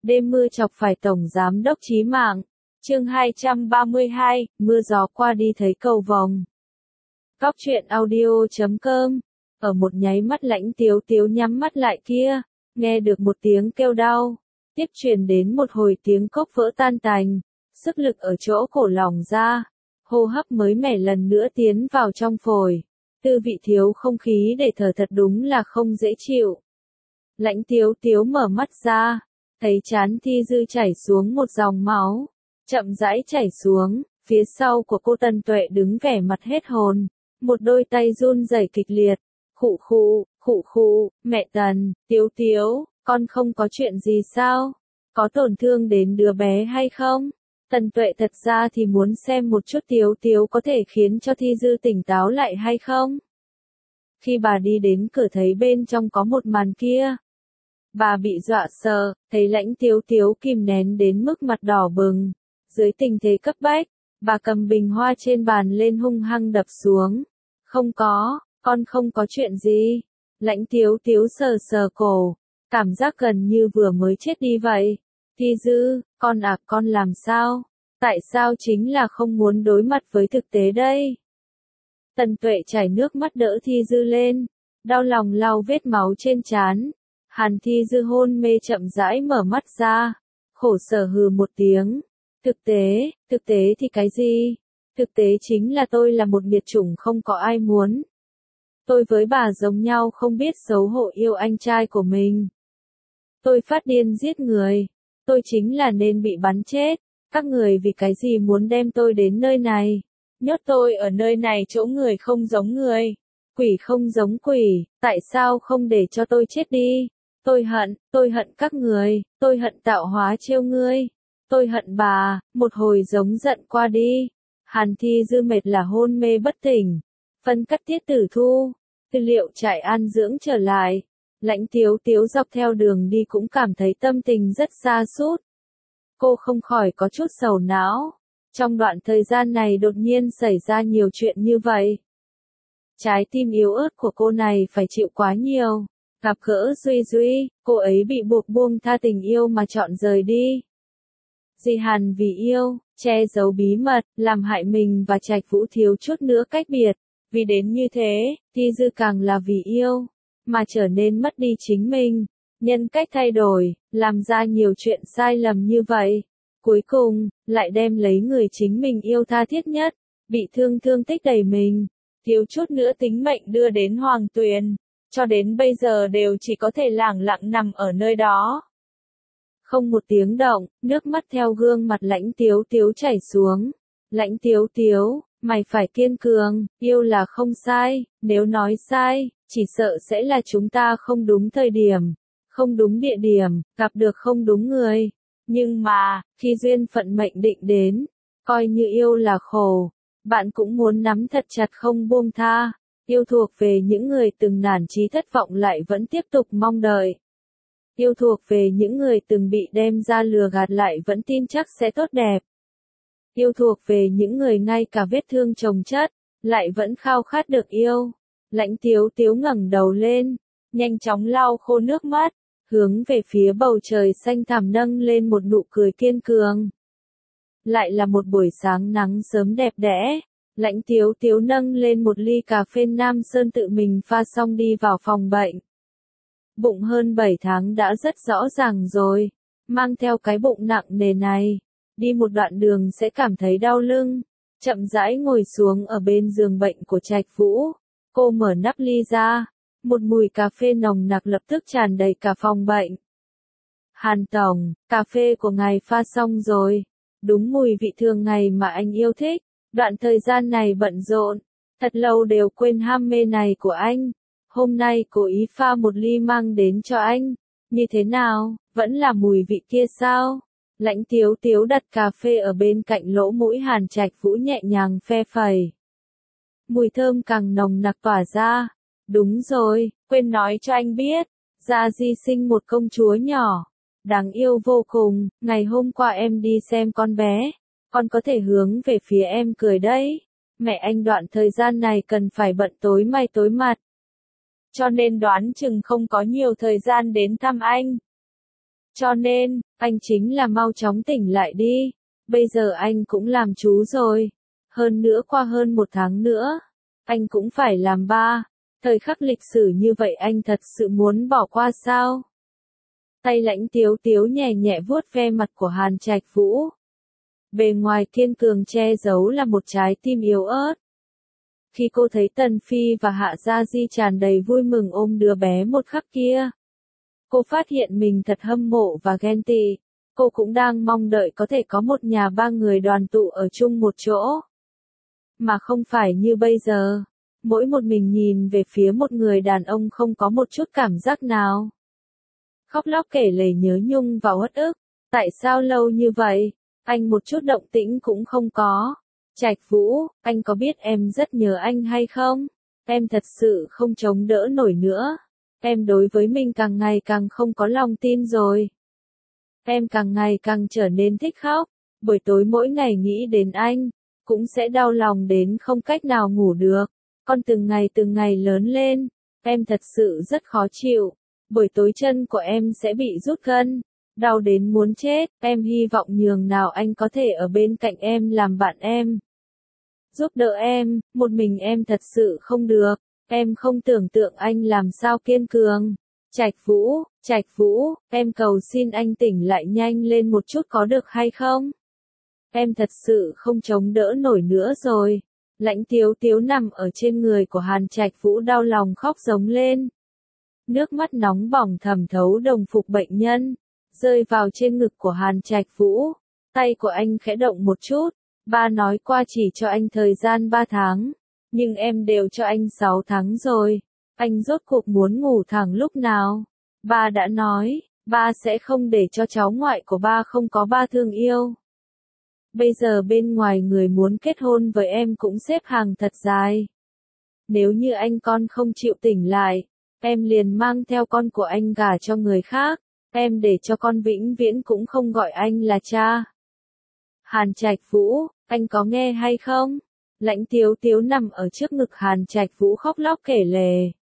Đêm mưa chọc phải Tổng Giám đốc chí mạng. Chương 232, mưa gió qua đi thấy cầu vồng. Cóc truyện audio.com. Ở một nháy mắt Lãnh Tiếu Tiếu nhắm mắt lại kia, nghe được một tiếng kêu đau, tiếp truyền đến một hồi tiếng cốc vỡ tan tành, sức lực ở chỗ cổ lòng ra, hô hấp mới mẻ lần nữa tiến vào trong phổi, tư vị thiếu không khí để thở thật đúng là không dễ chịu. Lãnh Tiếu Tiếu mở mắt ra, thấy trán Thi Dư chảy xuống một dòng máu, chậm rãi chảy xuống, phía sau của cô Tần Tuệ đứng vẻ mặt hết hồn, một đôi tay run rẩy kịch liệt, khụ khụ, mẹ Tần, Tiếu Tiếu, con không có chuyện gì sao? Có tổn thương đến đứa bé hay không? Tần Tuệ thật ra thì muốn xem một chút Tiếu Tiếu có thể khiến cho Thi Dư tỉnh táo lại hay không? Khi bà đi đến cửa thấy bên trong có một màn kia, bà bị dọa sợ, thấy Lãnh Tiếu Tiếu kìm nén đến mức mặt đỏ bừng. Dưới tình thế cấp bách, bà cầm bình hoa trên bàn lên hung hăng đập xuống. Không có, con không có chuyện gì. Lãnh Tiếu Tiếu sờ sờ cổ, cảm giác gần như vừa mới chết đi vậy. Thi Dư, con làm sao? Tại sao chính là không muốn đối mặt với thực tế đây? Tần Tuệ chảy nước mắt đỡ Thi Dư lên, đau lòng lau vết máu trên trán. Hàn Thi Dư hôn mê chậm rãi mở mắt ra, khổ sở hừ một tiếng. Thực tế thì cái gì? Thực tế chính là tôi là một nghiệt chủng không có ai muốn. Tôi với bà giống nhau không biết xấu hổ yêu anh trai của mình. Tôi phát điên giết người. Tôi chính là nên bị bắn chết. Các người vì cái gì muốn đem tôi đến nơi này? Nhốt tôi ở nơi này chỗ người không giống người. Quỷ không giống quỷ, tại sao không để cho tôi chết đi? Tôi hận các người, tôi hận tạo hóa trêu ngươi. Tôi hận bà, một hồi giống giận qua đi. Hàn Thi Dư mệt là hôn mê bất tỉnh. Phân cắt Tiết Tử Thu, tư liệu trại an dưỡng trở lại. Lãnh Tiếu Tiếu dọc theo đường đi cũng cảm thấy tâm tình rất sa sút. Cô không khỏi có chút sầu não. Trong đoạn thời gian này đột nhiên xảy ra nhiều chuyện như vậy. Trái tim yếu ớt của cô này phải chịu quá nhiều. Gặp gỡ Duy, cô ấy bị buộc buông tha tình yêu mà chọn rời đi. Di Hàn vì yêu, che giấu bí mật, làm hại mình và Trạch Vũ thiếu chút nữa cách biệt. Vì đến như thế, Thi Dư càng là vì yêu, mà trở nên mất đi chính mình. Nhân cách thay đổi, làm ra nhiều chuyện sai lầm như vậy. Cuối cùng, lại đem lấy người chính mình yêu tha thiết nhất, bị thương tích đầy mình. Thiếu chút nữa tính mệnh đưa đến Hoàng Tuyền. Cho đến bây giờ đều chỉ có thể lẳng lặng nằm ở nơi đó. Không một tiếng động, nước mắt theo gương mặt Lãnh Tiếu Tiếu chảy xuống. Lãnh Tiếu Tiếu, mày phải kiên cường, yêu là không sai, nếu nói sai, chỉ sợ sẽ là chúng ta không đúng thời điểm, không đúng địa điểm, gặp được không đúng người. Nhưng mà, khi duyên phận mệnh định đến, coi như yêu là khổ, bạn cũng muốn nắm thật chặt không buông tha. Yêu thuộc về những người từng nản chí thất vọng lại vẫn tiếp tục mong đợi. Yêu thuộc về những người từng bị đem ra lừa gạt lại vẫn tin chắc sẽ tốt đẹp. Yêu thuộc về những người ngay cả vết thương chồng chất, lại vẫn khao khát được yêu. Lãnh Tiếu Tiếu ngẩng đầu lên, nhanh chóng lau khô nước mắt, hướng về phía bầu trời xanh thẳm nâng lên một nụ cười kiên cường. Lại là một buổi sáng nắng sớm đẹp đẽ. Lãnh Tiếu Tiếu nâng lên một ly cà phê Nam Sơn tự mình pha xong đi vào phòng bệnh. Bụng hơn 7 tháng đã rất rõ ràng rồi. Mang theo cái bụng nặng nề này, đi một đoạn đường sẽ cảm thấy đau lưng. Chậm rãi ngồi xuống ở bên giường bệnh của Trạch Vũ. Cô mở nắp ly ra. Một mùi cà phê nồng nặc lập tức tràn đầy cả phòng bệnh. Hàn Tổng, cà phê của ngài pha xong rồi. Đúng mùi vị thường ngày mà anh yêu thích. Đoạn thời gian này bận rộn, thật lâu đều quên ham mê này của anh. Hôm nay cố ý pha một ly mang đến cho anh. Như thế nào, vẫn là mùi vị kia sao? Lãnh Tiếu Tiếu đặt cà phê ở bên cạnh lỗ mũi Hàn Trạch Vũ nhẹ nhàng phe phẩy. Mùi thơm càng nồng nặc tỏa ra. Đúng rồi, quên nói cho anh biết, Gia Di sinh một công chúa nhỏ. Đáng yêu vô cùng, ngày hôm qua em đi xem con bé. Con có thể hướng về phía em cười đấy. Mẹ anh đoạn thời gian này cần phải bận tối may tối mặt. Cho nên đoán chừng không có nhiều thời gian đến thăm anh. Cho nên, anh chính là mau chóng tỉnh lại đi. Bây giờ anh cũng làm chú rồi. Hơn nữa qua hơn 1 tháng nữa, anh cũng phải làm ba. Thời khắc lịch sử như vậy anh thật sự muốn bỏ qua sao? Tay Lãnh Tiếu Tiếu nhẹ nhẹ vuốt ve mặt của Hàn Trạch Vũ. Bề ngoài kiên cường che giấu là một trái tim yếu ớt. Khi cô thấy Tần Phi và Hạ Gia Di tràn đầy vui mừng ôm đứa bé một khắc kia, cô phát hiện mình thật hâm mộ và ghen tị. Cô cũng đang mong đợi có thể có một nhà 3 người đoàn tụ ở chung một chỗ. Mà không phải như bây giờ, mỗi một mình nhìn về phía một người đàn ông không có một chút cảm giác nào. Khóc lóc kể lể nhớ nhung và uất ức. Tại sao lâu như vậy, anh một chút động tĩnh cũng không có. Trạch Vũ, anh có biết em rất nhớ anh hay không? Em thật sự không chống đỡ nổi nữa. Em đối với mình càng ngày càng không có lòng tin rồi. Em càng ngày càng trở nên thích khóc. Buổi tối mỗi ngày nghĩ đến anh, cũng sẽ đau lòng đến không cách nào ngủ được. Con từng ngày lớn lên, em thật sự rất khó chịu. Buổi tối chân của em sẽ bị rút gân, đau đến muốn chết. Em hy vọng nhường nào anh có thể ở bên cạnh em làm bạn em, giúp đỡ em. Một mình em thật sự không được. Em không tưởng tượng anh làm sao kiên cường. Trạch Vũ, em cầu xin anh tỉnh lại nhanh lên một chút có được hay không? Em thật sự không chống đỡ nổi nữa rồi. Lãnh Tiếu Tiếu nằm ở trên người của Hàn Trạch Vũ đau lòng khóc giống lên. Nước mắt nóng bỏng thẩm thấu đồng phục bệnh nhân, rơi vào trên ngực của Hàn Trạch Vũ. Tay của anh khẽ động một chút. Ba nói qua chỉ cho anh thời gian 3 tháng, nhưng em đều cho anh 6 tháng rồi. Anh rốt cuộc muốn ngủ thẳng lúc nào? Ba đã nói, ba sẽ không để cho cháu ngoại của ba không có ba thương yêu. Bây giờ bên ngoài người muốn kết hôn với em cũng xếp hàng thật dài. Nếu như anh con không chịu tỉnh lại, em liền mang theo con của anh gả cho người khác. Em để cho con vĩnh viễn cũng không gọi anh là cha. Hàn Trạch Vũ, anh có nghe hay không? Lãnh Tiếu Tiếu nằm ở trước ngực Hàn Trạch Vũ khóc lóc kể lể.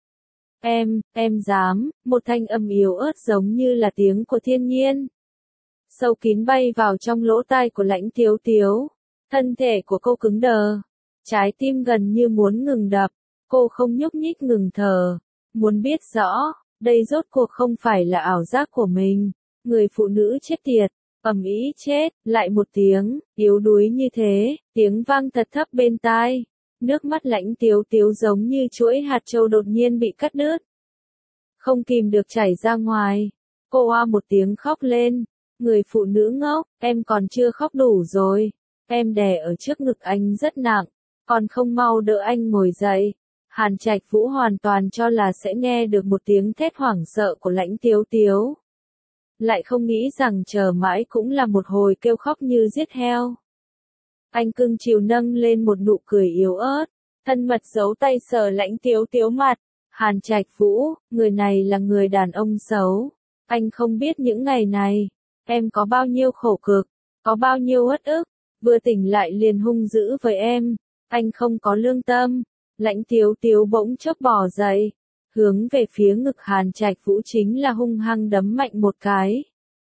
Em dám, một thanh âm yếu ớt giống như là tiếng của thiên nhiên. Sâu kín bay vào trong lỗ tai của Lãnh Tiếu Tiếu. Thân thể của cô cứng đờ. Trái tim gần như muốn ngừng đập. Cô không nhúc nhích ngừng thở. Muốn biết rõ, đây rốt cuộc không phải là ảo giác của mình. Người phụ nữ chết tiệt. Ầm ĩ chết, lại một tiếng, yếu đuối như thế, tiếng vang thật thấp bên tai. Nước mắt Lãnh Tiếu Tiếu giống như chuỗi hạt châu đột nhiên bị cắt đứt. Không kìm được chảy ra ngoài. Cô oa một tiếng khóc lên. Người phụ nữ ngốc, em còn chưa khóc đủ rồi. Em đè ở trước ngực anh rất nặng, còn không mau đỡ anh ngồi dậy. Hàn Trạch Vũ hoàn toàn cho là sẽ nghe được một tiếng thét hoảng sợ của Lãnh Tiếu Tiếu. Lại không nghĩ rằng chờ mãi cũng là một hồi kêu khóc như giết heo. Anh cưng chiều nâng lên một nụ cười yếu ớt, thân mật giấu tay sờ Lãnh Tiếu Tiếu mặt. Hàn Trạch Vũ, người này là người đàn ông xấu. Anh không biết những ngày này, em có bao nhiêu khổ cực, có bao nhiêu uất ức, vừa tỉnh lại liền hung dữ với em. Anh không có lương tâm. Lãnh Tiếu Tiếu bỗng chốc bò dậy, hướng về phía ngực Hàn Trạch Vũ chính là hung hăng đấm mạnh một cái.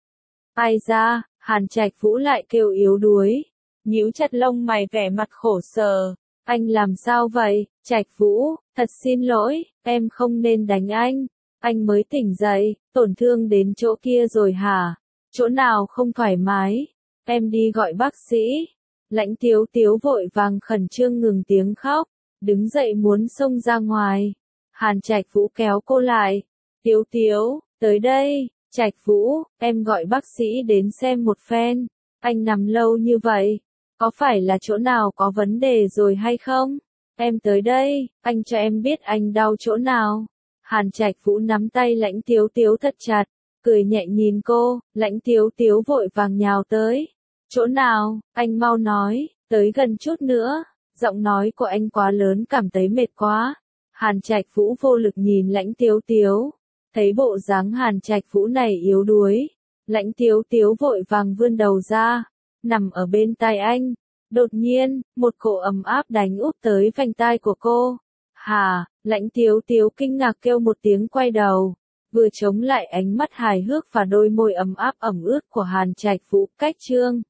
Ai ra, Hàn Trạch Vũ lại kêu yếu đuối, nhíu chặt lông mày vẻ mặt khổ sở. Anh làm sao vậy, Trạch Vũ, thật xin lỗi, em không nên đánh anh. Anh mới tỉnh dậy, tổn thương đến chỗ kia rồi hả? Chỗ nào không thoải mái? Em đi gọi bác sĩ. Lãnh Tiếu Tiếu vội vàng khẩn trương ngừng tiếng khóc, đứng dậy muốn xông ra ngoài. Hàn Trạch Vũ kéo cô lại. Tiếu Tiếu, tới đây. Trạch Vũ, em gọi bác sĩ đến xem một phen. Anh nằm lâu như vậy, có phải là chỗ nào có vấn đề rồi hay không? Em tới đây, anh cho em biết anh đau chỗ nào. Hàn Trạch Vũ nắm tay Lãnh Tiếu Tiếu thật chặt, cười nhẹ nhìn cô. Lãnh Tiếu Tiếu vội vàng nhào tới. Chỗ nào, anh mau nói, tới gần chút nữa. Giọng nói của anh quá lớn cảm thấy mệt quá. Hàn Trạch Vũ vô lực nhìn Lãnh Tiếu Tiếu. Thấy bộ dáng Hàn Trạch Vũ này yếu đuối, Lãnh Tiếu Tiếu vội vàng vươn đầu ra, nằm ở bên tai anh. Đột nhiên, một cỗ ấm áp đánh úp tới vành tai của cô. Hà, Lãnh Tiếu Tiếu kinh ngạc kêu một tiếng quay đầu. vừa chống lại ánh mắt hài hước và đôi môi ấm áp ẩm ướt của Hàn Trạch Vũ. Cách chương